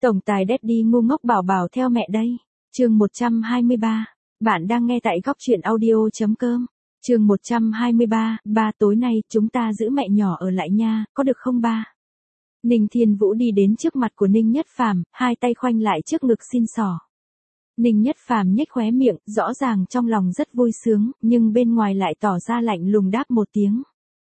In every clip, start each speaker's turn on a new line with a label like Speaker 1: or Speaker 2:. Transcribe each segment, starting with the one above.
Speaker 1: Tổng tài Daddy ngu ngốc bảo bảo theo mẹ đây. Chương 123. Bạn đang nghe tại góc truyện audio.com. Chương 123. Ba, tối nay chúng ta giữ mẹ nhỏ ở lại nha, có được không ba? Ninh Thiên Vũ đi đến trước mặt của Ninh Nhất Phàm, hai tay khoanh lại trước ngực xin xỏ. Ninh Nhất Phàm nhếch khóe miệng, rõ ràng trong lòng rất vui sướng, nhưng bên ngoài lại tỏ ra lạnh lùng đáp một tiếng.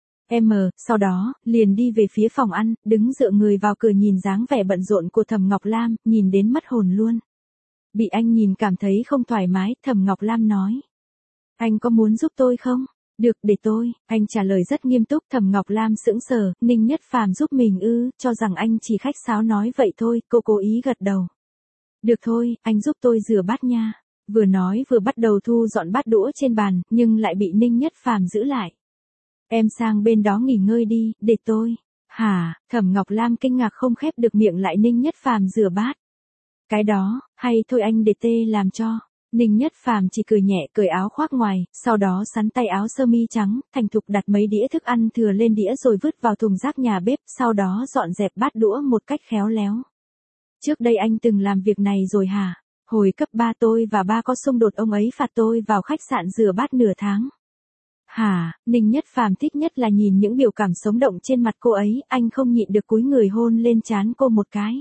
Speaker 1: Sau đó, liền đi về phía phòng ăn, đứng dựa người vào cửa nhìn dáng vẻ bận rộn của Thẩm Ngọc Lam, nhìn đến mất hồn luôn. Bị anh nhìn cảm thấy không thoải mái, Thẩm Ngọc Lam nói. Anh có muốn giúp tôi không? Được, để tôi, anh trả lời rất nghiêm túc. Thẩm Ngọc Lam sững sờ, Ninh Nhất Phàm giúp mình cho rằng anh chỉ khách sáo nói vậy thôi, cô cố ý gật đầu. Được thôi, anh giúp tôi rửa bát nha. Vừa nói vừa bắt đầu thu dọn bát đũa trên bàn, nhưng lại bị Ninh Nhất Phàm giữ lại. Em sang bên đó nghỉ ngơi đi, để tôi. Hả? Thẩm Ngọc Lam kinh ngạc không khép được miệng lại. Ninh Nhất Phàm rửa bát. Cái đó, hay thôi anh để tê làm cho. Ninh Nhất Phàm chỉ cười nhẹ, cởi áo khoác ngoài, sau đó sắn tay áo sơ mi trắng, thành thục đặt mấy đĩa thức ăn thừa lên đĩa rồi vứt vào thùng rác nhà bếp, sau đó dọn dẹp bát đũa một cách khéo léo. Trước đây anh từng làm việc này rồi hả? Hồi cấp 3 tôi và ba có xung đột, ông ấy phạt tôi vào khách sạn rửa bát nửa tháng. Hả? Ninh Nhất Phàm thích nhất là nhìn những biểu cảm sống động trên mặt cô ấy, anh không nhịn được cúi người hôn lên trán cô một cái.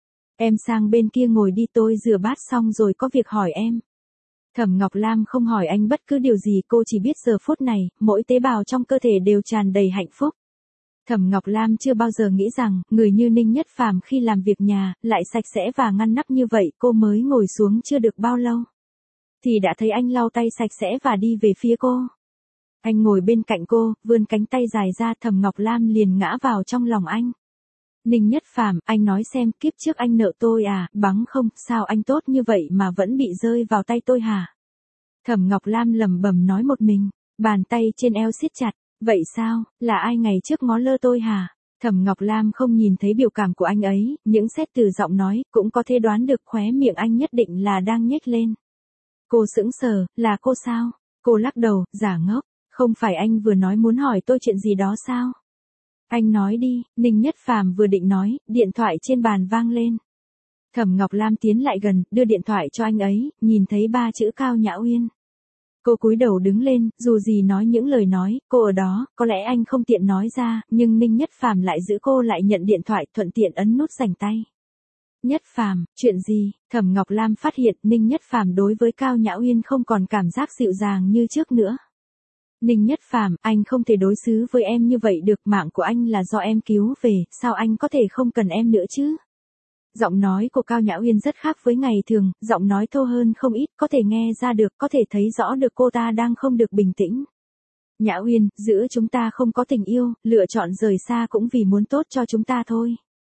Speaker 1: Em sang bên kia ngồi đi, tôi rửa bát xong rồi có việc hỏi em. Thẩm Ngọc Lam không hỏi anh bất cứ điều gì, cô chỉ biết giờ phút này, mỗi tế bào trong cơ thể đều tràn đầy hạnh phúc. Thẩm Ngọc Lam chưa bao giờ nghĩ rằng, người như Ninh Nhất Phàm khi làm việc nhà, lại sạch sẽ và ngăn nắp như vậy. Cô mới ngồi xuống chưa được bao lâu, thì đã thấy anh lau tay sạch sẽ và đi về phía cô. Anh ngồi bên cạnh cô, vươn cánh tay dài ra, Thẩm Ngọc Lam liền ngã vào trong lòng anh. Ninh Nhất Phàm, anh nói xem, kiếp trước anh nợ tôi à? Bắn không, sao anh tốt như vậy mà vẫn bị rơi vào tay tôi hả? Thẩm Ngọc Lam lẩm bẩm nói một mình, bàn tay trên eo siết chặt. Vậy sao, là ai ngày trước ngó lơ tôi hả? Thẩm Ngọc Lam không nhìn thấy biểu cảm của anh ấy, những xét từ giọng nói, cũng có thể đoán được khóe miệng anh nhất định là đang nhếch lên. Cô sững sờ, là cô sao? Cô lắc đầu, giả ngốc, không phải anh vừa nói muốn hỏi tôi chuyện gì đó sao? Anh nói đi. Ninh Nhất Phàm vừa định nói, điện thoại trên bàn vang lên. Thẩm Ngọc Lam tiến lại gần, đưa điện thoại cho anh ấy, nhìn thấy 3 chữ Cao Nhã Uyên. Cô cúi đầu đứng lên, dù gì nói những lời nói, cô ở đó, có lẽ anh không tiện nói ra, nhưng Ninh Nhất Phàm lại giữ cô lại, nhận điện thoại, thuận tiện ấn nút rảnh tay. Nhất Phàm, chuyện gì? Thẩm Ngọc Lam phát hiện Ninh Nhất Phàm đối với Cao Nhã Uyên không còn cảm giác dịu dàng như trước nữa. Ninh Nhất Phàm, anh không thể đối xử với em như vậy được, mạng của anh là do em cứu về, sao anh có thể không cần em nữa chứ? Giọng nói của Cao Nhã Uyên rất khác với ngày thường, giọng nói thô hơn không ít, có thể nghe ra được, có thể thấy rõ được cô ta đang không được bình tĩnh. Nhã Uyên, giữa chúng ta không có tình yêu, lựa chọn rời xa cũng vì muốn tốt cho chúng ta thôi.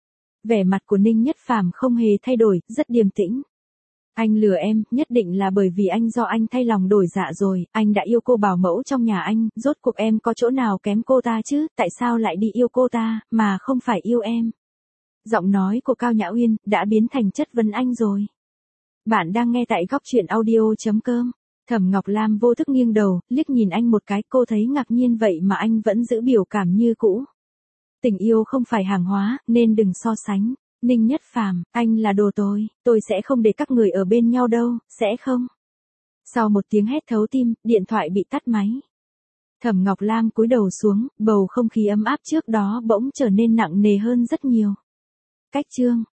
Speaker 1: Vẻ mặt của Ninh Nhất Phàm không hề thay đổi, rất điềm tĩnh. Anh lừa em, nhất định là bởi vì do anh thay lòng đổi dạ rồi, anh đã yêu cô bảo mẫu trong nhà anh, rốt cuộc em có chỗ nào kém cô ta chứ, tại sao lại đi yêu cô ta, mà không phải yêu em? Giọng nói của Cao Nhã Uyên đã biến thành chất vấn anh rồi. Bạn đang nghe tại góc truyện audio.com. Thẩm Ngọc Lam vô thức nghiêng đầu, liếc nhìn anh một cái, cô thấy ngạc nhiên vậy mà anh vẫn giữ biểu cảm như cũ. Tình yêu không phải hàng hóa, nên đừng so sánh. Ninh Nhất Phàm, anh là đồ tôi sẽ không để các người ở bên nhau đâu, sẽ không? Sau một tiếng hét thấu tim, điện thoại bị tắt máy. Thẩm Ngọc Lam cúi đầu xuống, bầu không khí ấm áp trước đó bỗng trở nên nặng nề hơn rất nhiều. Cách chương